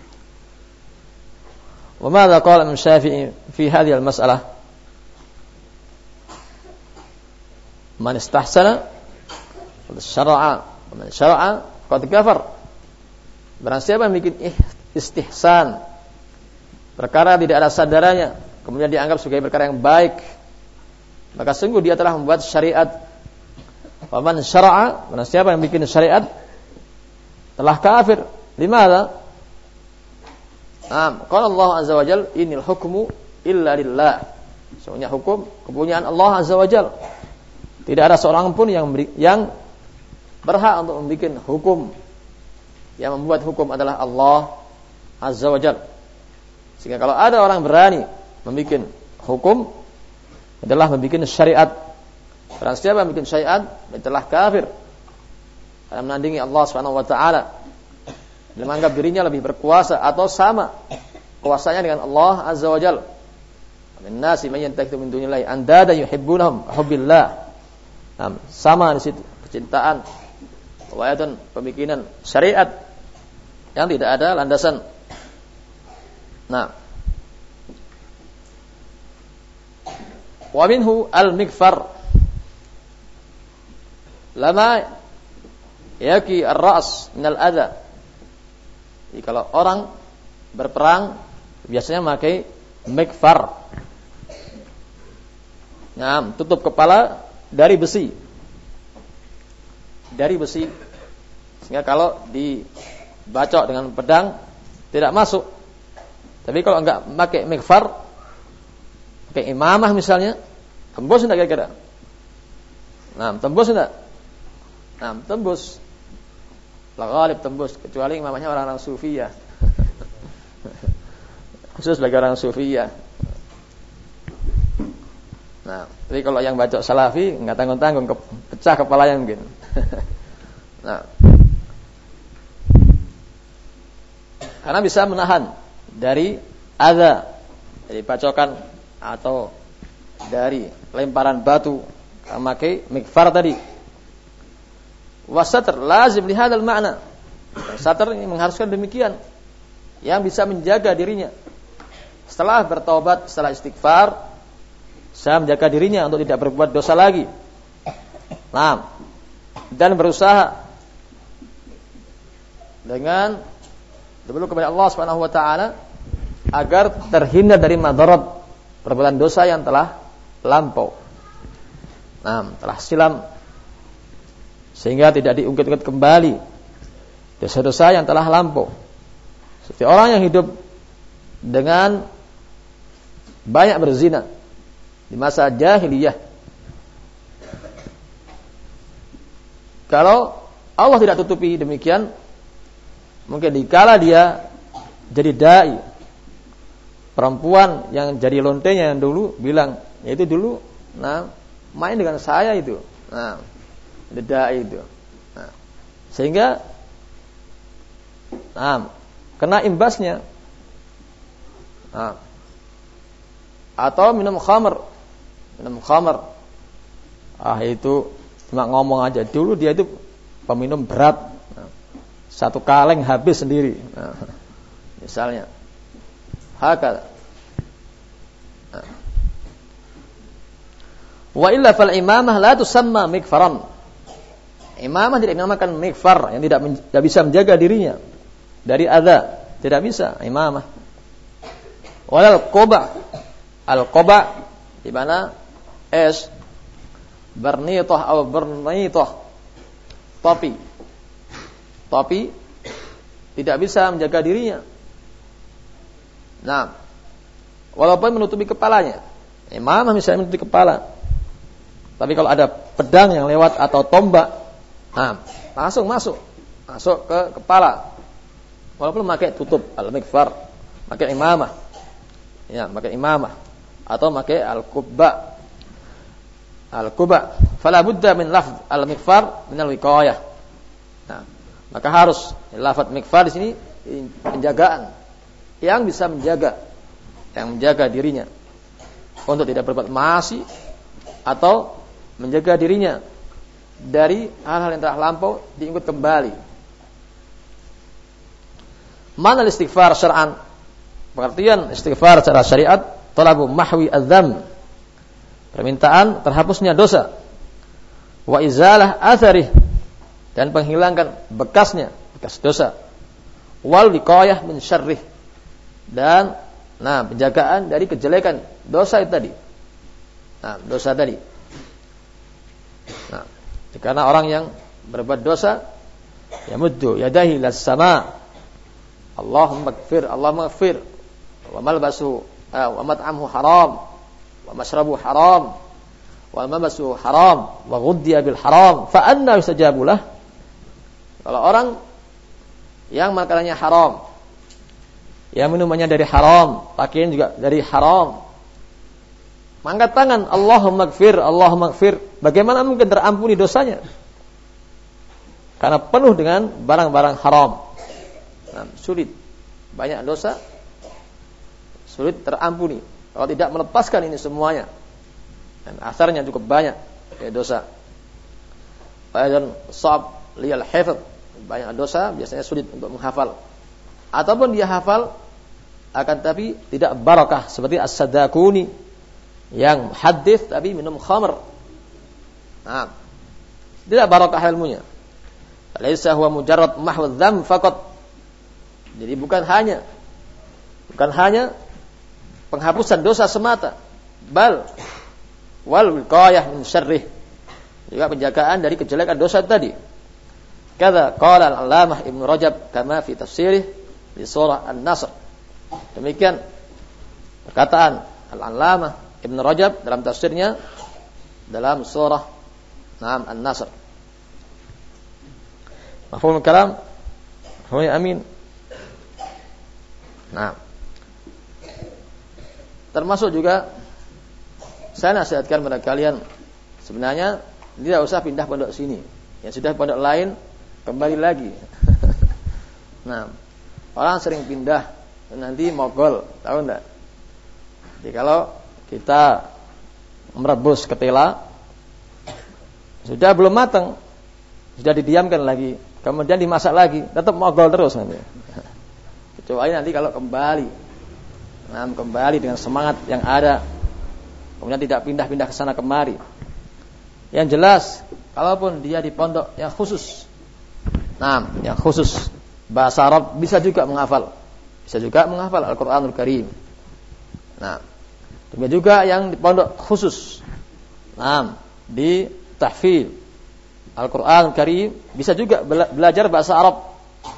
wa madza qala Imam Syafi'i fi hadhihi al-mas'alah? Man istahsana qad syara'a, man syara'a qad kafar. Barang siapa yang bikin istihsan, perkara tidak ada sandarannya, kemudian dianggap sebagai perkara yang baik, maka sungguh dia telah membuat syariat. Wa man syara'a, barang siapa yang bikin syariat telah kafir. Limadza? Naam, qala Allah Azza wa Jalla, innal hukmu illa lillah. Semuanya hukum kepunyaan Allah Azza wa Jalla. Tidak ada seorang pun yang beri, yang berhak untuk membuat hukum. Yang membuat hukum adalah Allah Azza wa Jalla. Sehingga kalau ada orang berani membuat hukum, adalah membuat syariat. Barang siapa yang membuat syariat, dia telah kafir. Karena menandingi Allah Subhanahu wa taala. Dia menganggap dirinya lebih berkuasa atau sama kuasanya dengan Allah Azza wa Jalla. Min nasi man yantakitu min dunillahi andada yuhibbunahum hubbillah. Nah, sama di situ kecintaan, wayatun pemikiran syariat yang tidak ada landasan. Nah, wa minhu al-mikfar lama yaki ar-ra's min al-adha. Jadi kalau orang berperang biasanya memakai mikfar. Nah, tutup kepala dari besi. Dari besi. Sehingga kalau dibacok dengan pedang tidak masuk. Tapi kalau enggak pakai mikfar, pakai imamah misalnya, tembus enggak kira-kira? Nah, tembus enggak? Nah, tembus. La ghalib tembus, kecuali imamahnya orang-orang Sufiyah. Khusus bagi orang Sufiyah. Nah, tapi kalau yang bacok Salafi enggak tanggung-tanggung, pecah kepalanya mungkin. Nah, karena bisa menahan dari adza, dari bacokan atau dari lemparan batu, memakai mikfar tadi. Wasatr lazim li hadzal ma'na. Satr ini mengharuskan demikian, yang bisa menjaga dirinya setelah bertaubat, setelah istighfar, saya menjaga dirinya untuk tidak berbuat dosa lagi. Nah, dan berusaha dengan berdoa kepada Allah Subhanahu wa taala agar terhindar dari madarat perbuatan dosa yang telah lampau. Nah, telah silam, sehingga tidak diungkit-ungkit kembali dosa-dosa yang telah lampau. Seperti orang yang hidup dengan banyak berzina di masa jahiliyah. Kalau Allah tidak tutupi demikian, mungkin dikala dia jadi dai, perempuan yang jadi lontenya yang dulu bilang, ya itu dulu, nah main dengan saya itu, nah dai itu, nah, sehingga, nah kena imbasnya, nah, atau minum khamr, minum khamr, ah itu cuma ngomong aja. Dulu dia itu peminum berat, nah, satu kaleng habis sendiri, nah, misalnya hakal. Nah. Wa illa fal imamah la tusamma mikfaran. Imamah tidak dinamakan mikfar, yang tidak, men- tidak bisa menjaga dirinya dari adza, tidak bisa imamah. Walal qoba, al qoba di mana es bernitoh atau bernitoh, topi, topi tidak bisa menjaga dirinya. Nah, walaupun menutupi kepalanya, imamah misalnya menutupi kepala, tapi kalau ada pedang yang lewat atau tombak, nah, langsung masuk, masuk ke kepala, walaupun pakai tutup al-mikfar, pakai imamah, ya, pakai imamah, atau pakai al-kubba, al-kubba, fala budda min lafz al-mikfar min al-wiqayah. Nah, maka harus lafaz mikfar di sini penjagaan, yang bisa menjaga, yang menjaga dirinya untuk tidak berbuat maasi atau menjaga dirinya dari hal-hal yang telah lampau diingat kembali. Mana istighfar syar'an? Pengertian istighfar secara syariat, talabu mahwi adzam, permintaan terhapusnya dosa, wa izalah atharih, dan penghilangkan bekasnya, bekas dosa, wal wiqayah min syarrih, dan nah penjagaan dari kejelekan dosa itu tadi. Nah, dosa tadi. Nah, karena orang yang berbuat dosa, yamuddu yadahi las sama, Allahumma ighfir, Allahumma ighfir, wa malbasu wa mat'amuhu haram, wa mashrabu haram, wa malbasu haram, wa ghuddiya bil haram, fa anna yustajabu lah. Kalau orang yang makanannya haram, yang minumannya dari haram, pakaian juga dari haram, angkat tangan, Allahumma ighfir, Allahumma ighfir, bagaimana mungkin terampuni dosanya? Karena penuh dengan barang-barang haram. Nah, sulit, banyak dosa, sulit terampuni kalau tidak melepaskan ini semuanya. Dan asarnya cukup banyak, ya, dosa. Dan sab liyal hifz, banyak dosa biasanya sulit untuk menghafal. Ataupun dia hafal akan tapi tidak barakah, seperti as-Sadakuni yang hadis tapi minum khamr. Nah, tidak barakah ilmunya. Laisa huwa mujarrad mahwu dzam faqat. Jadi bukan hanya bukan hanya penghapusan dosa semata, bal wal wiqayah min syarrih, juga penjagaan dari kejelekan dosa tadi. Kata qala al-Allamah Ibnu Rajab kama fi tafsirih di surah An-Nasr. Demikian perkataan al-Allamah Ibnu Rajab dalam tafsirnya dalam surah Naam An-Nasr. Mafhumul kalam? Mafhumul amin. Nah, termasuk juga saya nasihatkan kepada kalian, sebenarnya tidak usah pindah pondok sini. Yang sudah pondok lain kembali lagi. Nah, orang sering pindah nanti mogol, tahu enggak? Jadi kalau kita merebus ketela sudah belum matang, sudah didiamkan lagi, kemudian dimasak lagi, tetap mogol terus nanti. Kecuali nanti kalau kembali, nah kembali dengan semangat yang ada, kemudian tidak pindah-pindah ke sana kemari. Yang jelas, kalaupun dia di pondok yang khusus, nah yang khusus bahasa Arab, bisa juga menghafal, bisa juga menghafal Al-Quranul Karim. Nah, demikian juga yang di pondok khusus, nah di tahfidz Al-Quranul Karim, bisa juga bela- belajar bahasa Arab.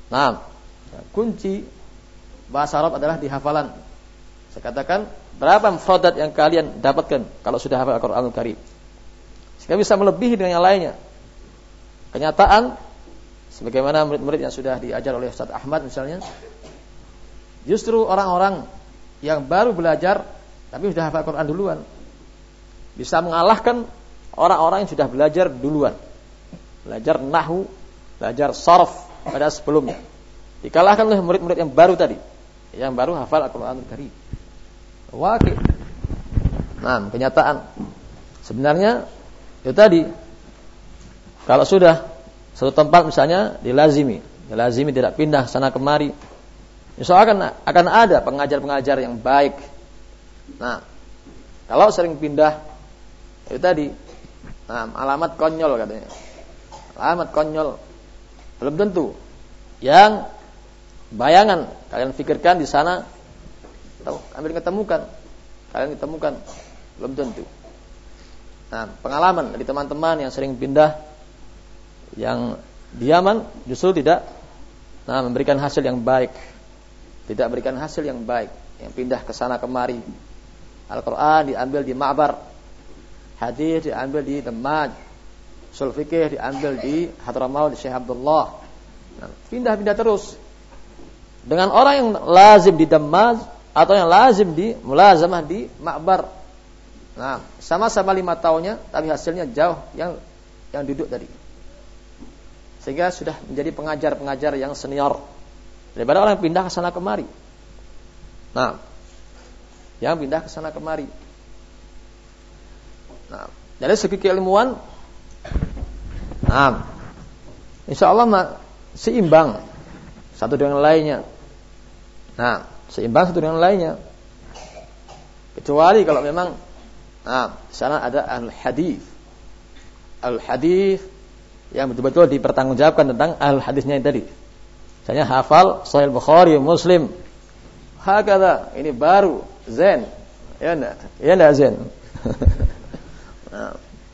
Nah, kunci bahasa Arab adalah di hafalan. Saya katakan, berapa mufradat yang kalian dapatkan kalau sudah hafal Al-Qur'anul Karim? Sehingga bisa melebihi dengan yang lainnya. Kenyataan, sebagaimana murid-murid yang sudah diajar oleh Ustaz Ahmad misalnya, justru orang-orang yang baru belajar tapi sudah hafal Al-Quran duluan bisa mengalahkan orang-orang yang sudah belajar duluan, belajar nahwu, belajar sarf pada sebelumnya, dikalahkan oleh murid-murid yang baru tadi, yang baru hafal Al-Quranul Karim. Wakil. Nah, kenyataan sebenarnya itu tadi, kalau sudah satu tempat misalnya dilazimi, dilazimi tidak pindah sana kemari, insya Allah akan, akan ada pengajar-pengajar yang baik. Nah, kalau sering pindah itu tadi, nah, alamat konyol katanya, alamat konyol belum tentu. Yang bayangan kalian pikirkan di sana, tahu, ambil ketemukan, kalian ketemukan belum tentu. Nah, pengalaman dari teman-teman yang sering pindah, yang diaman justru tidak, nah, memberikan hasil yang baik, tidak memberikan hasil yang baik. Yang pindah ke sana kemari, Al-Quran diambil di Ma'bar, hadis diambil di Damaj, usul fikih diambil di Hadramaut di Syekh Abdullah. Nah, pindah-pindah terus. Dengan orang yang lazim di Damaj atau yang lazim di mulazamah di Ma'bar. Nah, sama-sama lima tahunnya, tapi hasilnya jauh yang yang duduk tadi. Sehingga sudah menjadi pengajar-pengajar yang senior daripada orang yang pindah ke sana kemari. Nah, yang pindah ke sana kemari. Nah, dari segi keilmuan, nah, insya Allah seimbang satu dengan lainnya. Nah, seimbang satu dengan lainnya. Kecuali kalau memang, nah, di sana ada al-hadis, al-hadis yang betul-betul dipertanggungjawabkan tentang al-hadisnya tadi. Misalnya hafal Sahih Bukhari, Muslim, hakada, ini baru zen, ya enggak, ya enggak zen. Nah.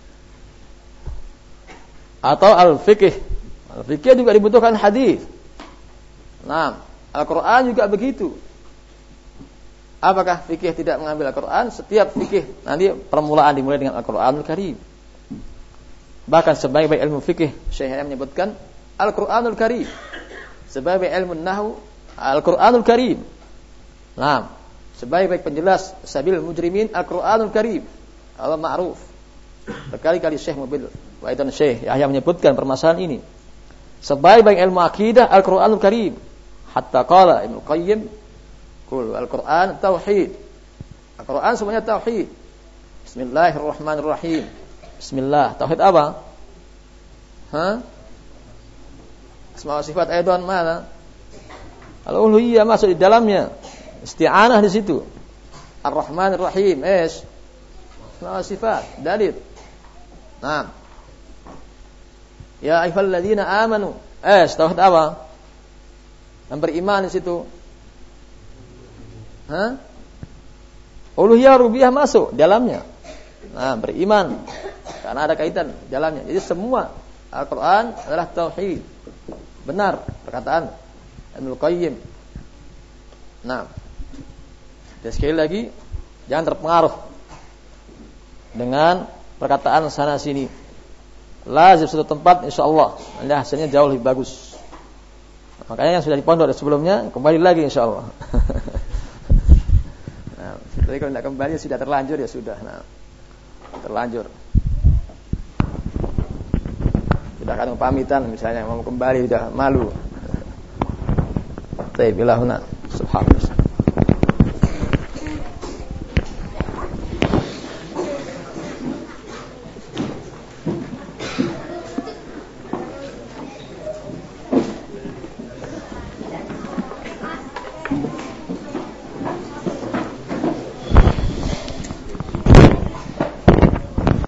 Atau al-fiqh, al-fiqh juga dibutuhkan hadis. Nah, Al-Quran juga begitu. Apakah fikih tidak mengambil Al-Quran? Setiap fikih nanti permulaan dimulai dengan Al-Quranul Karim. Bahkan sebaik-baik ilmu fikih, Syekh menyebutkan Al-Quranul Karim. Sebaik-baik ilmu nahwu, Al-Quranul Karim. Nah, sebaik-baik penjelas sabil mujrimin, Al-Quranul Karim. Allah ma'ruf. Berkali-kali Syekh Mubil Waidan Syekh Yahya menyebutkan permasalahan ini. Sebaik-baik ilmu akidah, Al-Quranul Karim. Hatta qala Ibnu Qayyim, kul Al-Quran tauhid. Al-Quran semuanya tauhid. Bismillahirrahmanirrahim. Bismillah. Tauhid apa? Hah? Asma wa sifat aydan mana? Al-uluhiyah masuk di dalamnya. Isti'anah di situ. Ar-Rahmanir-Rahim. Ish. Asma wa sifat. Dalil. Nah. Ya ayyuhalladzina amanu. Ish. Tauhid apa? Yang beriman di situ. Hah? Uluhiyah rububiyah masuk dalamnya. Nah, beriman karena ada kaitan dalamnya. Jadi semua Al-Quran adalah tauhid. Benar perkataan Ibnu Qayyim. Nah, dan sekali lagi jangan terpengaruh dengan perkataan sana sini. Lazim satu tempat, insyaallah nanti hasilnya jauh lebih bagus. Makanya yang sudah di pondok sebelumnya kembali lagi insyaallah. Nah, tapi kalau tidak kembali sudah terlanjur ya sudah. Nah, terlanjur. Sudah kan pamitan misalnya mau kembali sudah malu. Baik, bilahuna subhanallah.